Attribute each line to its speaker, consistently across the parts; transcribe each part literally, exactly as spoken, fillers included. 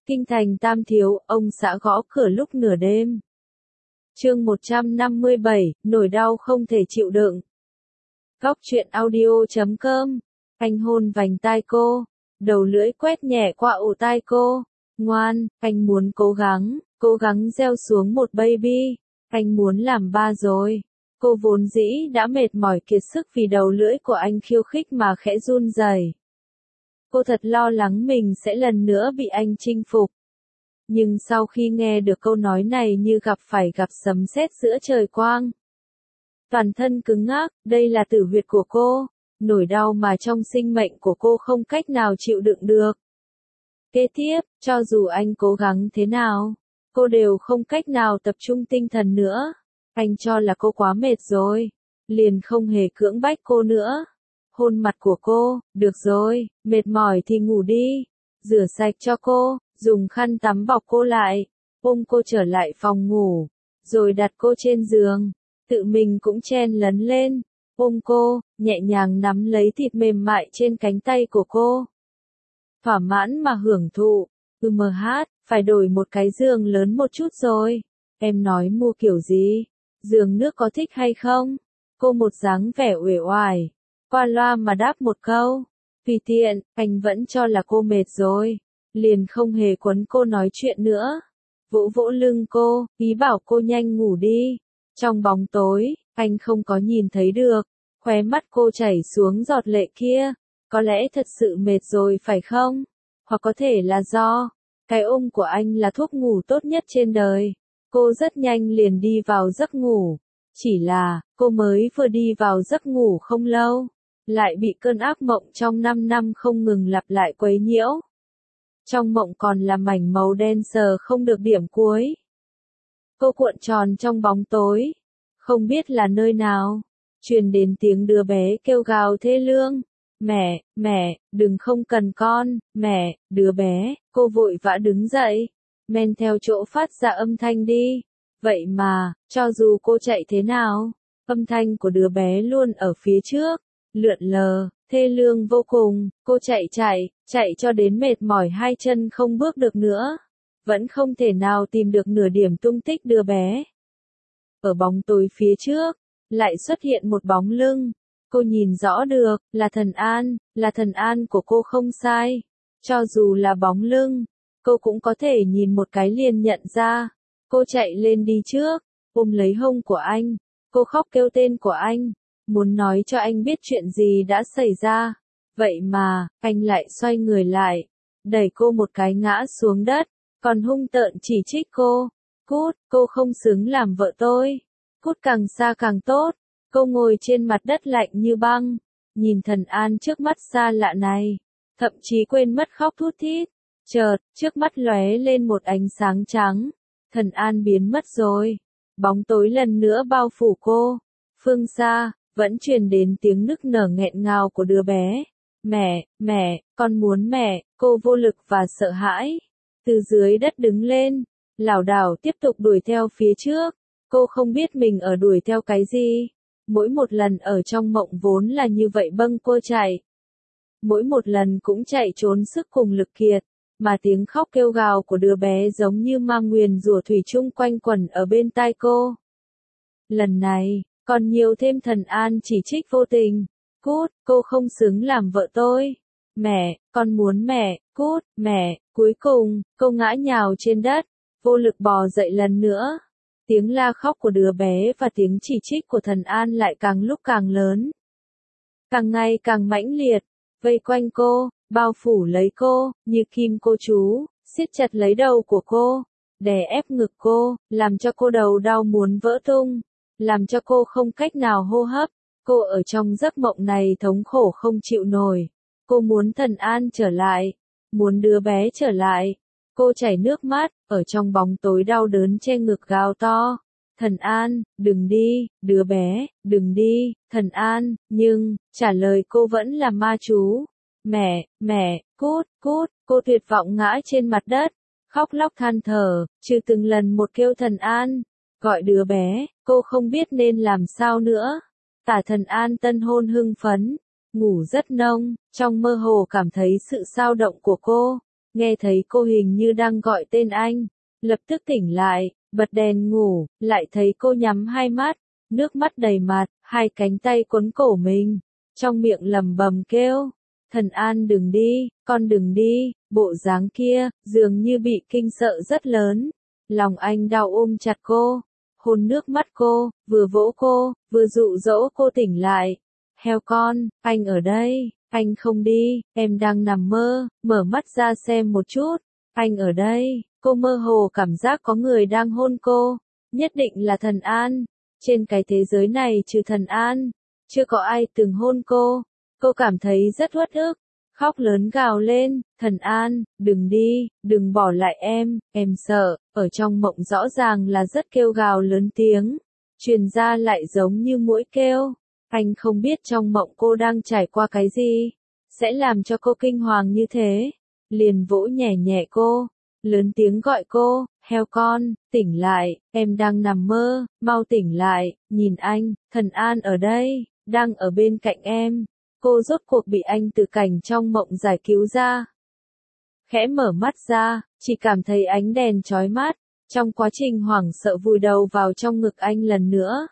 Speaker 1: Kinh thành Tam Thiếu, ông xã gõ cửa lúc nửa đêm. Chương một trăm năm mươi bảy, nỗi đau không thể chịu đựng. Góc truyện audio chấm com. Anh hôn vành tai cô, đầu lưỡi quét nhẹ qua ổ tai cô. Ngoan, anh muốn cố gắng, cố gắng gieo xuống một baby. Anh muốn làm ba rồi. Cô vốn dĩ đã mệt mỏi kiệt sức vì đầu lưỡi của anh khiêu khích mà khẽ run rẩy. Cô thật lo lắng mình sẽ lần nữa bị anh chinh phục. Nhưng sau khi nghe được câu nói này như gặp phải gặp sấm sét giữa trời quang. Toàn thân cứng ngắc, đây là tử huyệt của cô, nỗi đau mà trong sinh mệnh của cô không cách nào chịu đựng được. Kế tiếp, cho dù anh cố gắng thế nào, cô đều không cách nào tập trung tinh thần nữa. Anh cho là cô quá mệt rồi, liền không hề cưỡng bách cô nữa. Hôn mặt của cô, được rồi, mệt mỏi thì ngủ đi. Rửa sạch cho cô, dùng khăn tắm bọc cô lại, ôm cô trở lại phòng ngủ, rồi đặt cô trên giường, tự mình cũng chen lấn lên, ôm cô, nhẹ nhàng nắm lấy thịt mềm mại trên cánh tay của cô. Thỏa mãn mà hưởng thụ, ừ mờ hát, phải đổi một cái giường lớn một chút rồi. Em nói mua kiểu gì? Giường nước có thích hay không? Cô một dáng vẻ uể oải, qua loa mà đáp một câu. Tùy tiện, anh vẫn cho là cô mệt rồi, liền không hề quấn cô nói chuyện nữa. Vỗ vỗ lưng cô, ý bảo cô nhanh ngủ đi. Trong bóng tối, anh không có nhìn thấy được, khóe mắt cô chảy xuống giọt lệ kia. Có lẽ thật sự mệt rồi phải không? Hoặc có thể là do cái ôm của anh là thuốc ngủ tốt nhất trên đời. Cô rất nhanh liền đi vào giấc ngủ. Chỉ là, cô mới vừa đi vào giấc ngủ không lâu, lại bị cơn ác mộng trong năm năm không ngừng lặp lại quấy nhiễu. Trong mộng còn là mảnh màu đen sờ không được điểm cuối. Cô cuộn tròn trong bóng tối, không biết là nơi nào, truyền đến tiếng đứa bé kêu gào thê lương. Mẹ, mẹ, đừng không cần con, mẹ, đứa bé, cô vội vã đứng dậy, men theo chỗ phát ra âm thanh đi. Vậy mà, cho dù cô chạy thế nào, âm thanh của đứa bé luôn ở phía trước, lượn lờ, thê lương vô cùng. Cô chạy chạy, chạy cho đến mệt mỏi hai chân không bước được nữa, vẫn không thể nào tìm được nửa điểm tung tích đứa bé. Ở bóng tối phía trước, lại xuất hiện một bóng lưng. Cô nhìn rõ được, là Thần An, là Thần An của cô không sai. Cho dù là bóng lưng, cô cũng có thể nhìn một cái liền nhận ra. Cô chạy lên đi trước, ôm lấy hông của anh. Cô khóc kêu tên của anh, muốn nói cho anh biết chuyện gì đã xảy ra. Vậy mà, anh lại xoay người lại, đẩy cô một cái ngã xuống đất, còn hung tợn chỉ trích cô. Cút, cô không xứng làm vợ tôi. Cút càng xa càng tốt. Cô ngồi trên mặt đất lạnh như băng, nhìn Thần An trước mắt xa lạ này, thậm chí quên mất khóc thút thít. Chợt, trước mắt lóe lên một ánh sáng trắng. Thần An biến mất rồi. Bóng tối lần nữa bao phủ cô. Phương xa, vẫn truyền đến tiếng nức nở nghẹn ngào của đứa bé. Mẹ, mẹ, con muốn mẹ. Cô vô lực và sợ hãi, từ dưới đất đứng lên, lảo đảo tiếp tục đuổi theo phía trước. Cô không biết mình ở đuổi theo cái gì. Mỗi một lần ở trong mộng vốn là như vậy bâng cô chạy. Mỗi một lần cũng chạy trốn sức cùng lực kiệt, mà tiếng khóc kêu gào của đứa bé giống như ma nguyền rủa thủy chung quanh quẩn ở bên tai cô. Lần này, còn nhiều thêm Thần An chỉ trích vô tình. Cút, cô không xứng làm vợ tôi. Mẹ, con muốn mẹ, cút, mẹ. Cuối cùng, cô ngã nhào trên đất, vô lực bò dậy lần nữa. Tiếng la khóc của đứa bé và tiếng chỉ trích của Thần An lại càng lúc càng lớn, càng ngày càng mãnh liệt, vây quanh cô, bao phủ lấy cô, như kim cô chú, siết chặt lấy đầu của cô, đè ép ngực cô, làm cho cô đầu đau muốn vỡ tung, làm cho cô không cách nào hô hấp. Cô ở trong giấc mộng này thống khổ không chịu nổi. Cô muốn Thần An trở lại, muốn đứa bé trở lại. Cô chảy nước mắt, ở trong bóng tối đau đớn che ngực gào to. Thần An, đừng đi, đứa bé, đừng đi, Thần An. Nhưng, trả lời cô vẫn là ma chú. Mẹ, mẹ, cút, cút. Cô tuyệt vọng ngã trên mặt đất, khóc lóc than thở, chưa từng lần một kêu Thần An, gọi đứa bé. Cô không biết nên làm sao nữa. Tả Thần An tân hôn hưng phấn, ngủ rất nông, trong mơ hồ cảm thấy sự xao động của cô. nghe thấy cô hình như đang gọi tên anh, lập tức tỉnh lại, bật đèn ngủ, lại thấy cô nhắm hai mắt, nước mắt đầy mặt, hai cánh tay quấn cổ mình, trong miệng lẩm bẩm kêu, Thần An đừng đi, con đừng đi, bộ dáng kia, dường như bị kinh sợ rất lớn, lòng anh đau ôm chặt cô, hôn nước mắt cô, vừa vỗ cô, vừa dụ dỗ cô tỉnh lại, heo con, anh ở đây, anh không đi, em đang nằm mơ, mở mắt ra xem một chút, anh ở đây, cô mơ hồ cảm giác có người đang hôn cô, nhất định là Thần An, trên cái thế giới này trừ Thần An, chưa có ai từng hôn cô, cô cảm thấy rất uất ức, khóc lớn gào lên, Thần An, đừng đi, đừng bỏ lại em, em sợ, ở trong mộng rõ ràng là rất kêu gào lớn tiếng, truyền ra lại giống như muỗi kêu, anh không biết trong mộng cô đang trải qua cái gì, sẽ làm cho cô kinh hoàng như thế, liền vỗ nhẹ nhẹ cô, lớn tiếng gọi cô, heo con, tỉnh lại, em đang nằm mơ, mau tỉnh lại, nhìn anh, Thần An ở đây, đang ở bên cạnh em. Cô rốt cuộc bị anh từ cảnh trong mộng giải cứu ra. Khẽ mở mắt ra, chỉ cảm thấy ánh đèn chói mắt, trong quá trình hoảng sợ vùi đầu vào trong ngực anh lần nữa.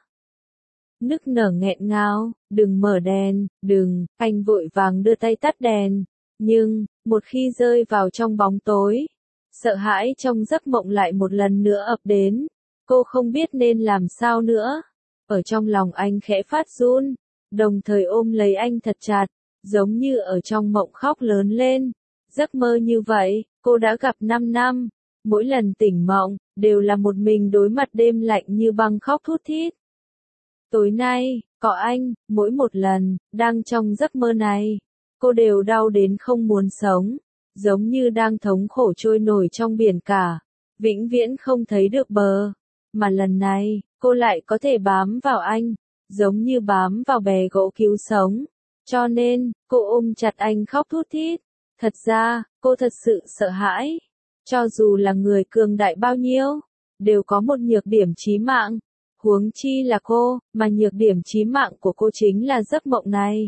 Speaker 1: Nức nở nghẹn ngào, đừng mở đèn, đừng, anh vội vàng đưa tay tắt đèn. Nhưng, một khi rơi vào trong bóng tối, sợ hãi trong giấc mộng lại một lần nữa ập đến. Cô không biết nên làm sao nữa. Ở trong lòng anh khẽ phát run, đồng thời ôm lấy anh thật chặt, giống như ở trong mộng khóc lớn lên. Giấc mơ như vậy, cô đã gặp năm năm, mỗi lần tỉnh mộng, đều là một mình đối mặt đêm lạnh như băng khóc thút thít. Tối nay, có anh, mỗi một lần, đang trong giấc mơ này, cô đều đau đến không muốn sống, giống như đang thống khổ trôi nổi trong biển cả, vĩnh viễn không thấy được bờ. Mà lần này, cô lại có thể bám vào anh, giống như bám vào bè gỗ cứu sống. Cho nên, cô ôm chặt anh khóc thút thít. Thật ra, cô thật sự sợ hãi. Cho dù là người cường đại bao nhiêu, đều có một nhược điểm chí mạng. Huống chi là cô, mà nhược điểm chí mạng của cô chính là giấc mộng này.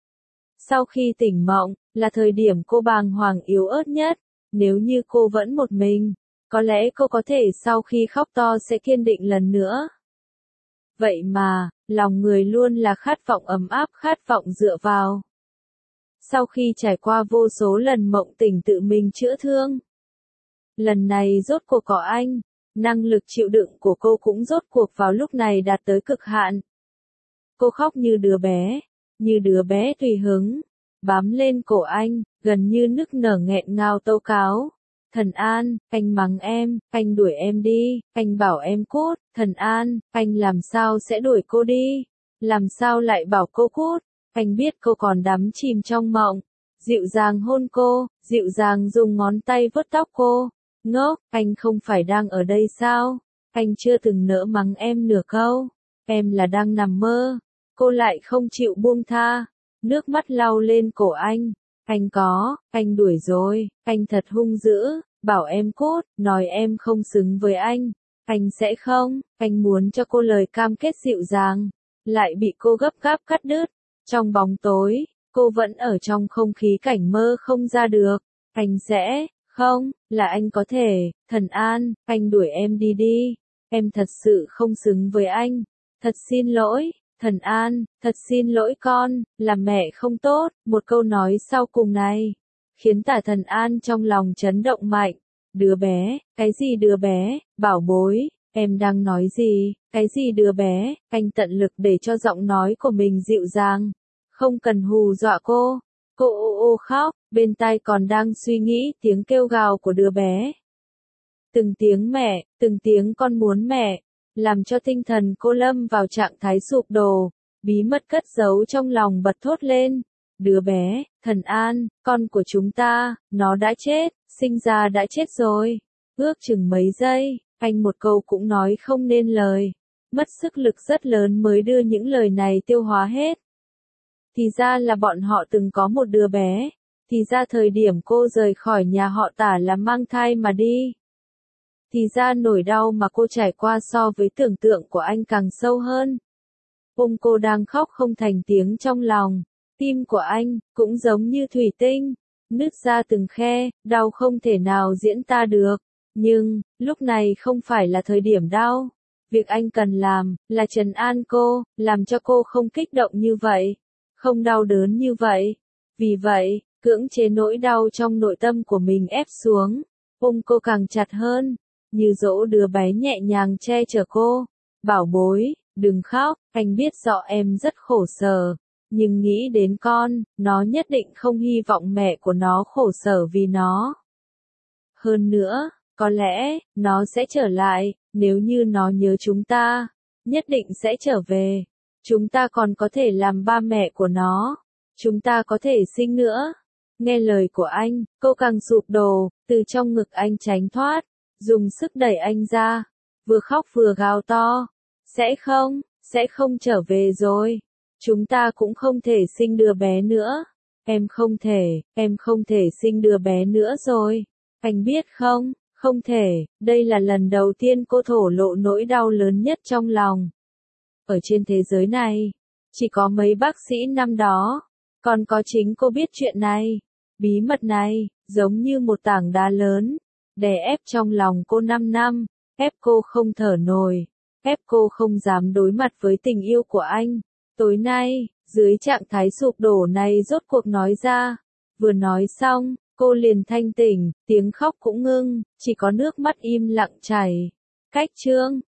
Speaker 1: Sau khi tỉnh mộng, là thời điểm cô bàng hoàng yếu ớt nhất. Nếu như cô vẫn một mình, có lẽ cô có thể sau khi khóc to sẽ kiên định lần nữa. Vậy mà, lòng người luôn là khát vọng ấm áp, khát vọng dựa vào. Sau khi trải qua vô số lần mộng tỉnh tự mình chữa thương, lần này rốt cuộc có anh, năng lực chịu đựng của cô cũng rốt cuộc vào lúc này đạt tới cực hạn. Cô khóc như đứa bé, như đứa bé tùy hứng, bám lên cổ anh, gần như nức nở nghẹn ngào tâu cáo. Thần An, anh mắng em, anh đuổi em đi, anh bảo em cút, Thần An, anh làm sao sẽ đuổi cô đi, làm sao lại bảo cô cút, anh biết cô còn đắm chìm trong mộng, dịu dàng hôn cô, dịu dàng dùng ngón tay vuốt tóc cô, ngốc, anh không phải đang ở đây sao, anh chưa từng nỡ mắng em nửa câu, em là đang nằm mơ, cô lại không chịu buông tha, nước mắt lau lên cổ anh. Anh có, anh đuổi rồi, anh thật hung dữ, bảo em cút, nói em không xứng với anh, anh sẽ không, anh muốn cho cô lời cam kết dịu dàng, lại bị cô gấp gáp cắt đứt. Trong bóng tối, cô vẫn ở trong không khí cảnh mơ không ra được, anh sẽ, không, là anh có thể, Thần An, anh đuổi em đi đi, em thật sự không xứng với anh, thật xin lỗi. Thần An, thật xin lỗi con, làm mẹ không tốt, một câu nói sau cùng này, khiến Tả Thần An trong lòng chấn động mạnh. Đứa bé, cái gì đứa bé, bảo bối, em đang nói gì, cái gì đứa bé, anh tận lực để cho giọng nói của mình dịu dàng, không cần hù dọa cô. Cô ô ô khóc, bên tai còn đang suy nghĩ tiếng kêu gào của đứa bé. Từng tiếng mẹ, từng tiếng con muốn mẹ. Làm cho tinh thần cô lâm vào trạng thái sụp đổ, bí mật cất giấu trong lòng bật thốt lên. Đứa bé, Thần An, con của chúng ta, nó đã chết, sinh ra đã chết rồi. Ước chừng mấy giây, anh một câu cũng nói không nên lời. Mất sức lực rất lớn mới đưa những lời này tiêu hóa hết. Thì ra là bọn họ từng có một đứa bé. Thì ra thời điểm cô rời khỏi nhà họ Tả là mang thai mà đi. Thì ra nỗi đau mà cô trải qua so với tưởng tượng của anh càng sâu hơn. Ôm cô đang khóc không thành tiếng trong lòng, tim của anh, cũng giống như thủy tinh, nứt ra từng khe, đau không thể nào diễn tả được. Nhưng, lúc này không phải là thời điểm đau. Việc anh cần làm, là trấn an cô, làm cho cô không kích động như vậy, không đau đớn như vậy. Vì vậy, cưỡng chế nỗi đau trong nội tâm của mình ép xuống, ôm cô càng chặt hơn, như dỗ đứa bé nhẹ nhàng che chở cô. Bảo bối, đừng khóc, anh biết rõ em rất khổ sở, nhưng nghĩ đến con, nó nhất định không hy vọng mẹ của nó khổ sở vì nó. Hơn nữa, có lẽ, nó sẽ trở lại, nếu như nó nhớ chúng ta, nhất định sẽ trở về. Chúng ta còn có thể làm ba mẹ của nó. Chúng ta có thể sinh nữa. Nghe lời của anh, cô càng sụp đổ, từ trong ngực anh tránh thoát, dùng sức đẩy anh ra, vừa khóc vừa gào to. Sẽ không, sẽ không trở về rồi. Chúng ta cũng không thể sinh đứa bé nữa. Em không thể, em không thể sinh đứa bé nữa rồi. Anh biết không, không thể, đây là lần đầu tiên cô thổ lộ nỗi đau lớn nhất trong lòng. Ở trên thế giới này, chỉ có mấy bác sĩ năm đó, còn có chính cô biết chuyện này. Bí mật này, giống như một tảng đá lớn, đè ép trong lòng cô năm năm, ép cô không thở nổi, ép cô không dám đối mặt với tình yêu của anh. Tối nay, dưới trạng thái sụp đổ này rốt cuộc nói ra. Vừa nói xong, cô liền thanh tỉnh, tiếng khóc cũng ngưng, chỉ có nước mắt im lặng chảy. Cách chương